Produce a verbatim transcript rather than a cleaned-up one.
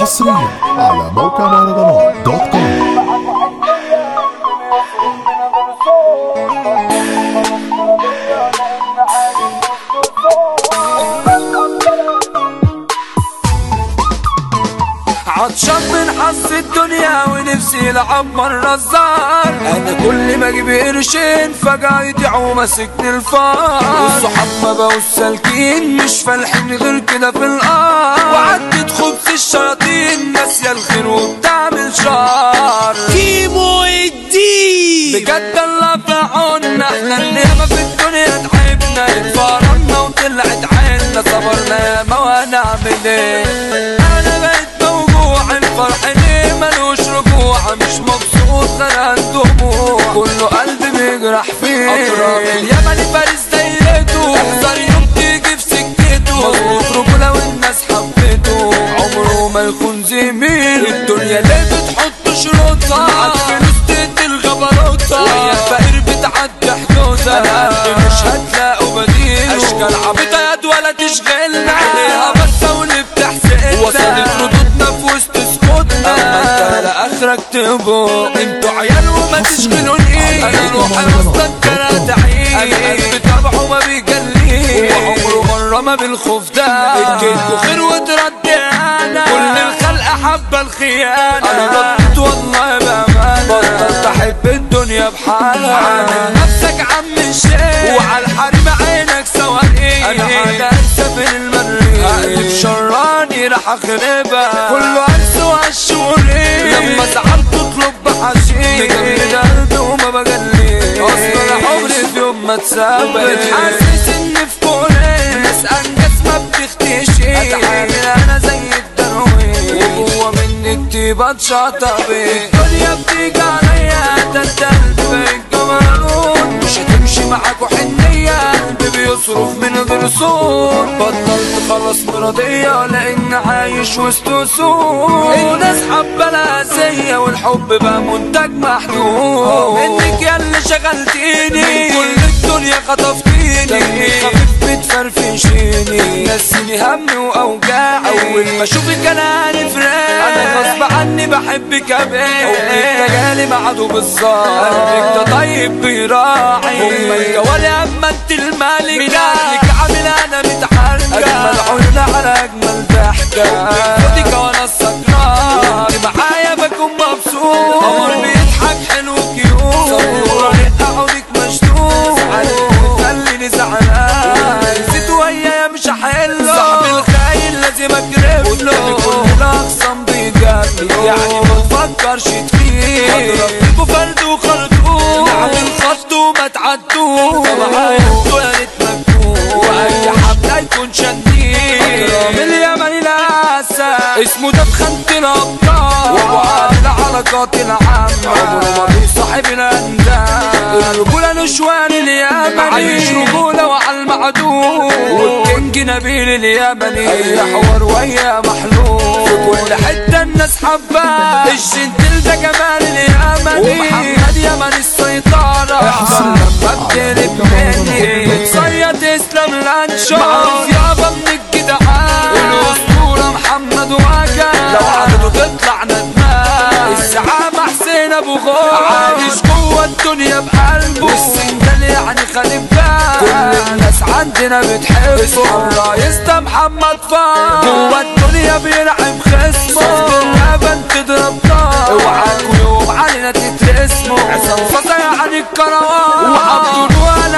حصريا على موقع مهرجانات دوت كوم. عطشان من حظ الدنيا ونفسي لعب مرة الزار. انا كل ما اجيب قرشين فجأة يضيعوا ماسكني الفار. والصحاب ما بقوش سالكين مش فالحين غير كده في الارض. وعدت خبز الشياطين ناسية الخير وبتعمل شر. كيمو الدين بجد الله في عنا، احنا النعمة في الدنيا تعبنا. اتفرجنا وطلعت عنا، صبرنا ياما وهنعمل ايه. انا بقيت الفرح ليه ملوش رجوع، مش مبسوط غير الدموع. كله قلبي بيجرح فيه. اقرب اليمن فارس دايرته، احذر يوم تيجي في سكته. مظبوط رجولة والناس حبته، عمره ما يكون زميل. الدنيا ليه بتحط شروطها، عالفلوس تدي الغبروطة. ويا الفقير بتعدي حدودها، القلب مش هتلاقوا بديل. اشكال عبيطة يد ولا تشغلنا، عليها بس واللي بتحسدنا. وصلت ردودنا في وسط اما انت لاخرك تبوق. انتوا عيال وما تشغلوني، انا روحي وسط الكراتعين. انا قلبي تبعه ما بيجليه، وعمره مره ما بالخوف ده. اديته خير وترد انا، كل الخلق حبه الخيانه. انا ردت والله بامانه، بطلت احب الدنيا بحالها. عامل نفسك عم الشيخ، وعلى الحريم عينك سواقين. انا حاجه انسى في المريخ، هقلب شراني راح اخربها. كله الشوري لما زعلت تطلب بحشيش. مجمد قلبي وما بجليش، اصلا عمري في يوم ما اتسابق. حاسس ان في كوني الناس انجز ما بتختشيش. اتعامل انا زي الدرويش، وجوه مني الطيبة اتشطبت. الدنيا بتيجي عليا ده انت قلبي بقيت جمرون. مش هتمشي معاكوا حنية، قلبي بيصرف من غير صوت. بطلت خلاص مرضية لان عايش وسط سوق. الناس حابة الأذية والحب بقى منتج محدود. منك يا اللي شغلتيني، من كل الدنيا خطفتيني. دمي خفيف بتفرفشيني، نسيني همي وأوجاعي. أول ما أشوفك أنا عارف راجع، أنا غصب عني بحبك أبقى. حبك جالي بعده بالظبط، قلبك ده طيب بيراعي. أما الجواري أما أنت الملكة، من عنك عامل أنا متحركة. أجمل عيون على أجمل ضحكة، خدك وأنا السكران. وأنت معايا بكون مبسوط، قمر بيضحك حلو كيوت. صبورة رقة عودك مشدود، قلبي بيخليني زعلان. نسيت ويايا مش هحله، صاحبي الخاين لازم أجرب له. كل الأخصام بيجامل يعني متفكرش تفيد. أضرب فيكوا فرد وخرطوم، نعمل خط وما تعدوش. معايا انتوا يا ريت مكتوب، وأي حبل يكون شديد. أكرم اليمني الأسد، اسمه ده بخانة الأبطال. وعلى العلاقات العامة، عمره ما بيصاحب الأندال. الرجولة نشوان اليمني، عايش رجولة وعلى المعدوم. والكينج نبيل اليمني، أي حوار ويا محلول. في كل حتة الناس حباه، الجنتل ده جمال اليمني. ومحمد يمني السيطرة، احضر لما بتقلب مني. بتصيد اسلام لانشون، معروف يابا من الجدعان. الأسطورة محمد واجا، لو عدده تطلع ندمان. الزعامة حسين ابو غور، عايش جوه الدنيا بقلبه. والسندال يعني خالد باه، كل الناس عندنا بتحبه. الرئيس ده محمد فار، جوه الدنيا بيلعب خصمه. صوت اللبن تضرب نار، اوعاكوا يوم علينا تترسموا. عصام صاصا يعني الكروان، وعبد الوهاب